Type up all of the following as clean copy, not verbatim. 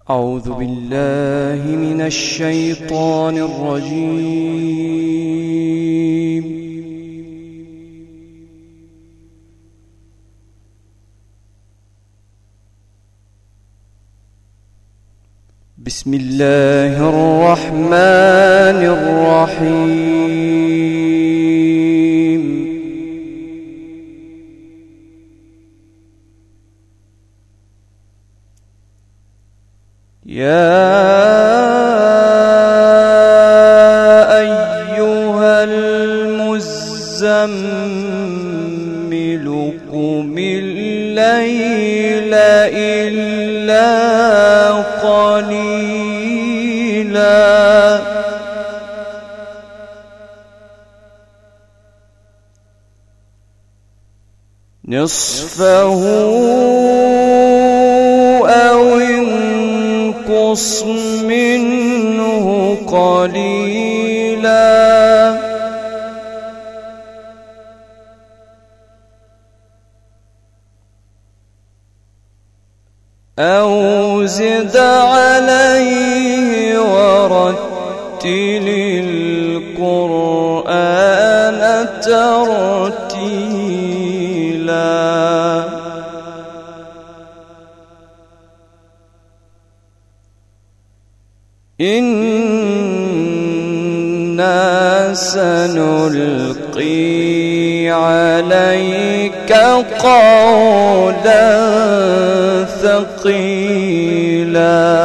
أعوذ بالله من الشيطان الرجيم. بسم الله الرحمن الرحيم. يا أيها المزمل قم الليل إلا قليلا نصفه أو انقص منه قليلا أو زد عليه ورتل القرآن ترتيلا إنا سنلقي عليك قولا ثقيلا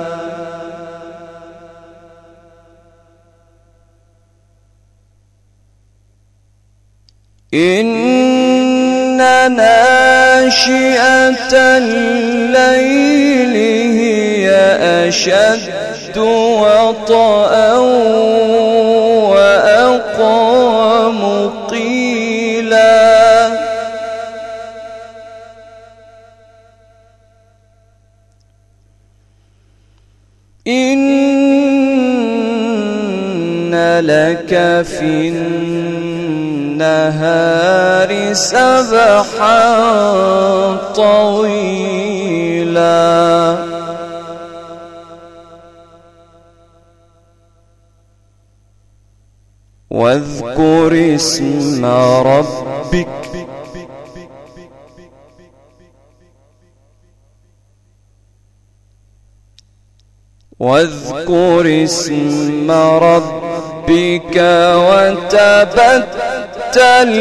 إن ناشئة الليل هي أشد وطئا وأقوم قيلا إن لك في النهار سبحا طويلا واذكر اسم ربك وتبتل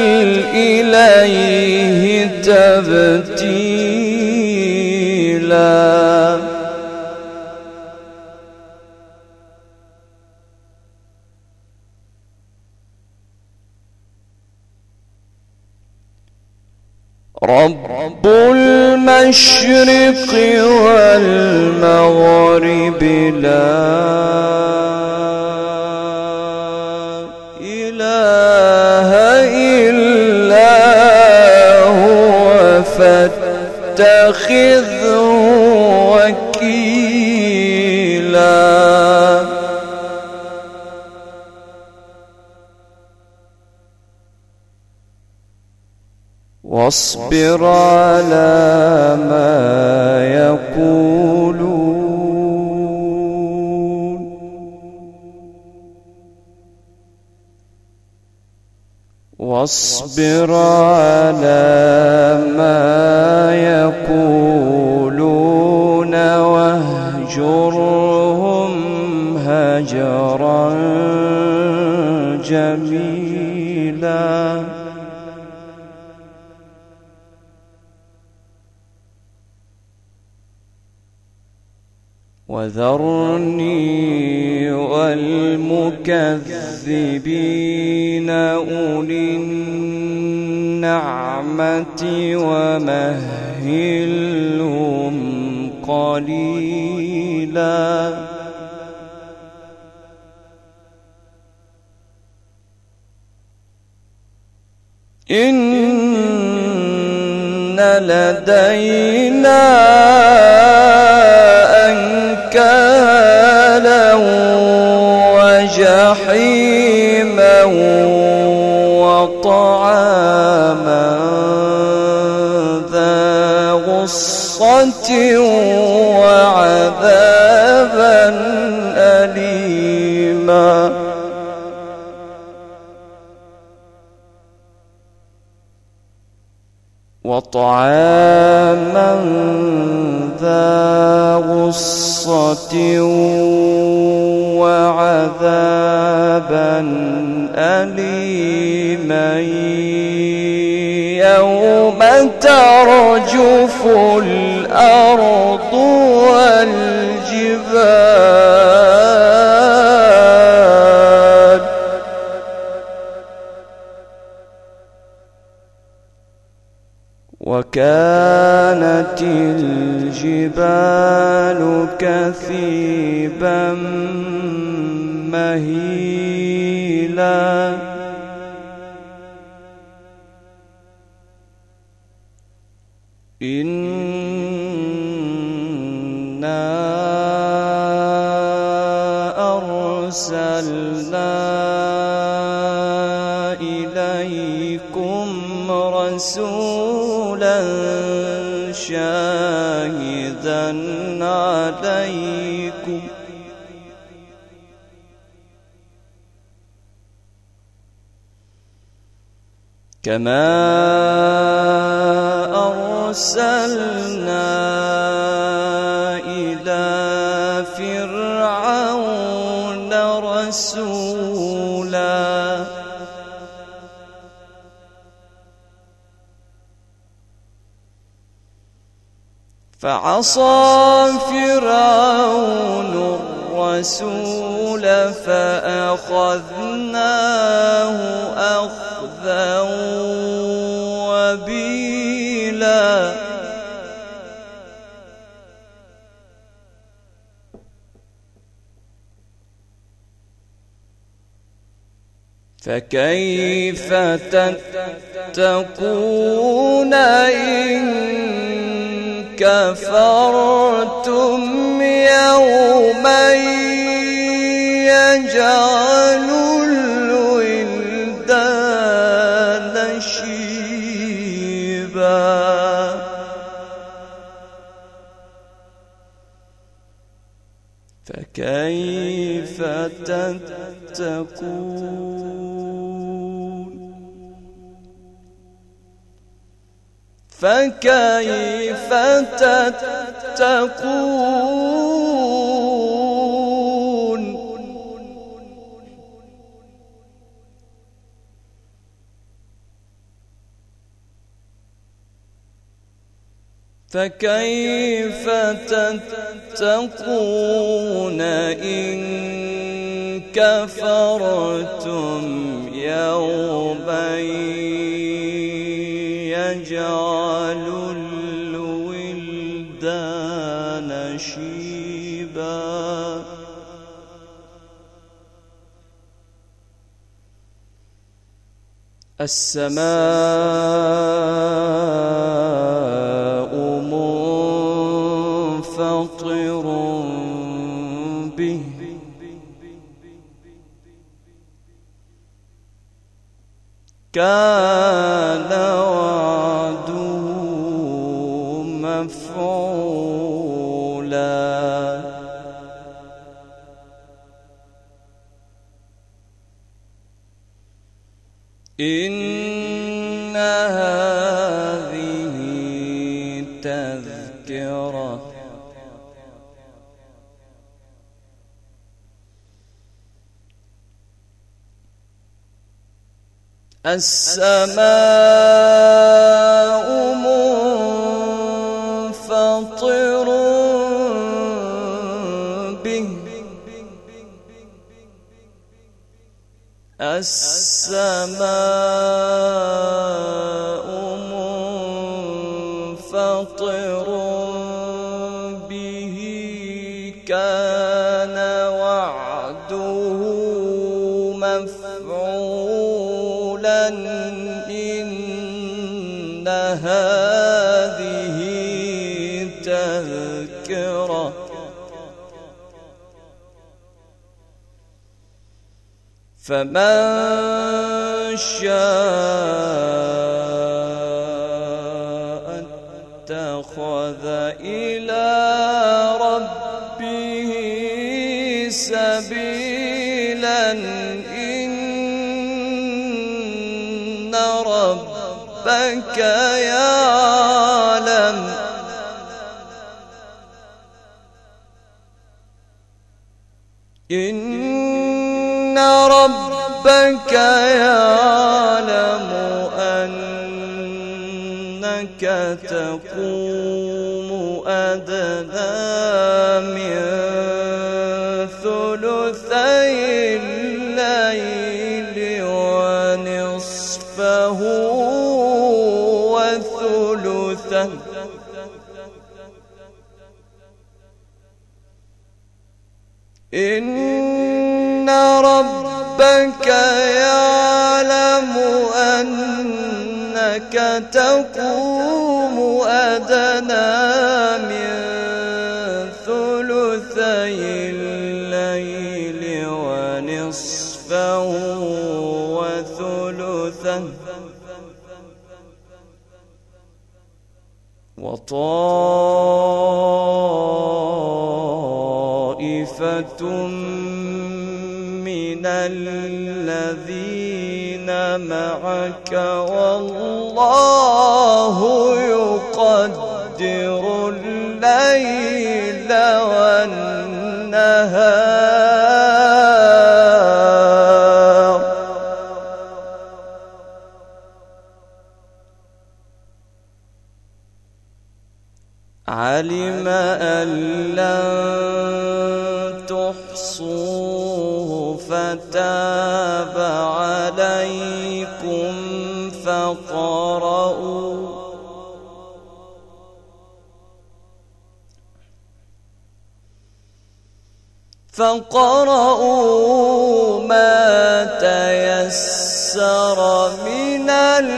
إليه تبتيلا رب المشرق والمغرب لا إله إلا هو فاتخذه وكيلا واصبر على ما يقولون واصبر على ما يقولون واهجرهم هجرا جميلا وذرني والمكذبين أولي النعمة ومهلهم قليلا إن لدينا أنكالا وجحيما وطعاما ذا غصة وعذابا أليما وطعاما ذا غصة وعذابا أليما يوم ترجف الأرض والجبال وكانت الجبال كثيبا مهيلا إنا أرسلنا إليكم رسولا شاهدا عليكم كما أرسلنا إلى فرعون رسولا فعصى فرعون الرسول فأخذناه أخذا وبيلا فكيف تتقون إن كفرتم يوما يجعل الولدان شيبا فكيف تتقون فكيف تتقون فكيف تتقون إن كفرتم يوما يجعل الولدان شيبا السماء منفطر به كان وعده مفعولا إن هذه تذكرة السماء منفطر به السماء منفطر به كان وعده مفعولا إن هذه تذكرة فمن شاء اتخذ إلى ربه سبيلا إن ربك يعلم إن ربك يعلم أنك تقوم أدنى من ثلثي الليل ونصفه وثلثه إن ربك يعلم أنك تقوم أدنى من ثلثي الليل ونصفه وثلثه وطائفة من الذين معك والله يقدر الليل والنهار علم أن لن تحصوه فتاب عليكم فقرؤوا ما تيسر من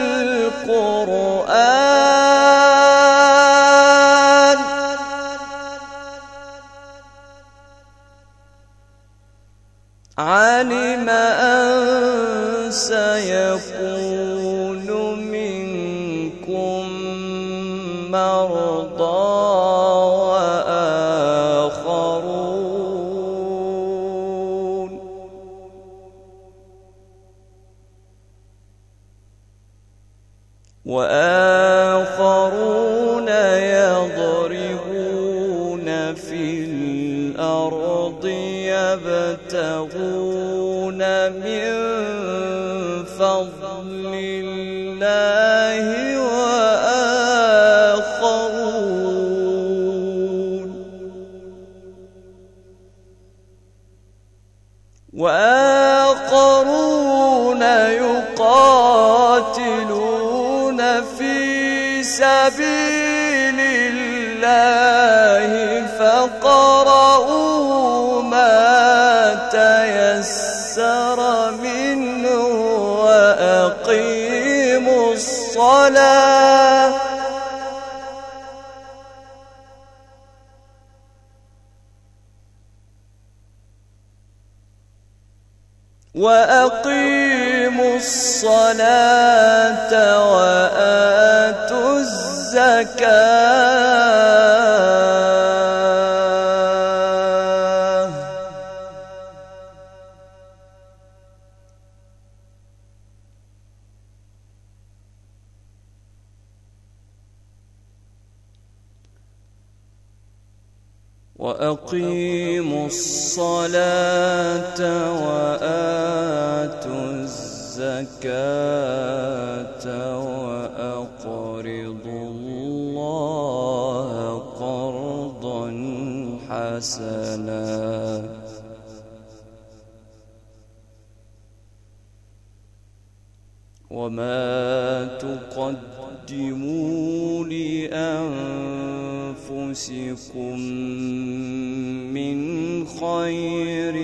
القرآن علم أن سيكون منكم مرضى وآخرون يضربون في الأرض يبتغون من فضل الله وآخرون يقاتلون في سبيل الله فقرؤوا ما تيسر منه وأقيموا الصلاة وآتوا الزكاة وأقيموا الصلاة وآتوا الزكاة وأقرضوا الله قرضا حسنا وما تقدموا لأنفسكم من خير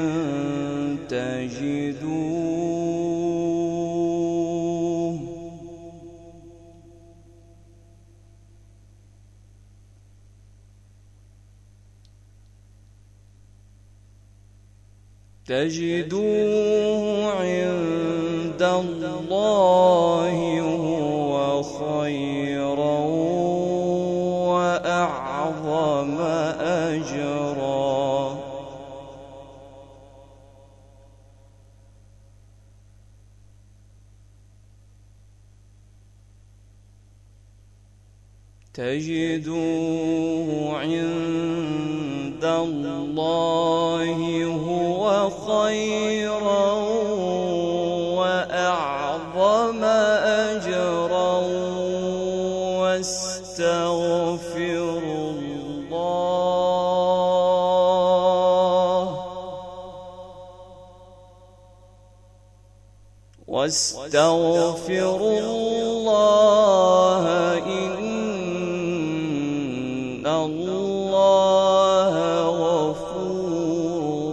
تجدوه عند الله هو خيرا وأعظم أجرا. تجدوه عند الله هو خيرا وأعظم أجرا واستغفر الله إن الله غفور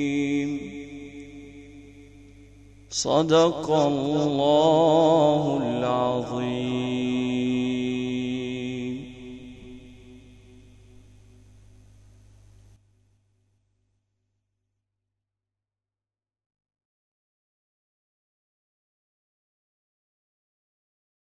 رحيم. صدق الله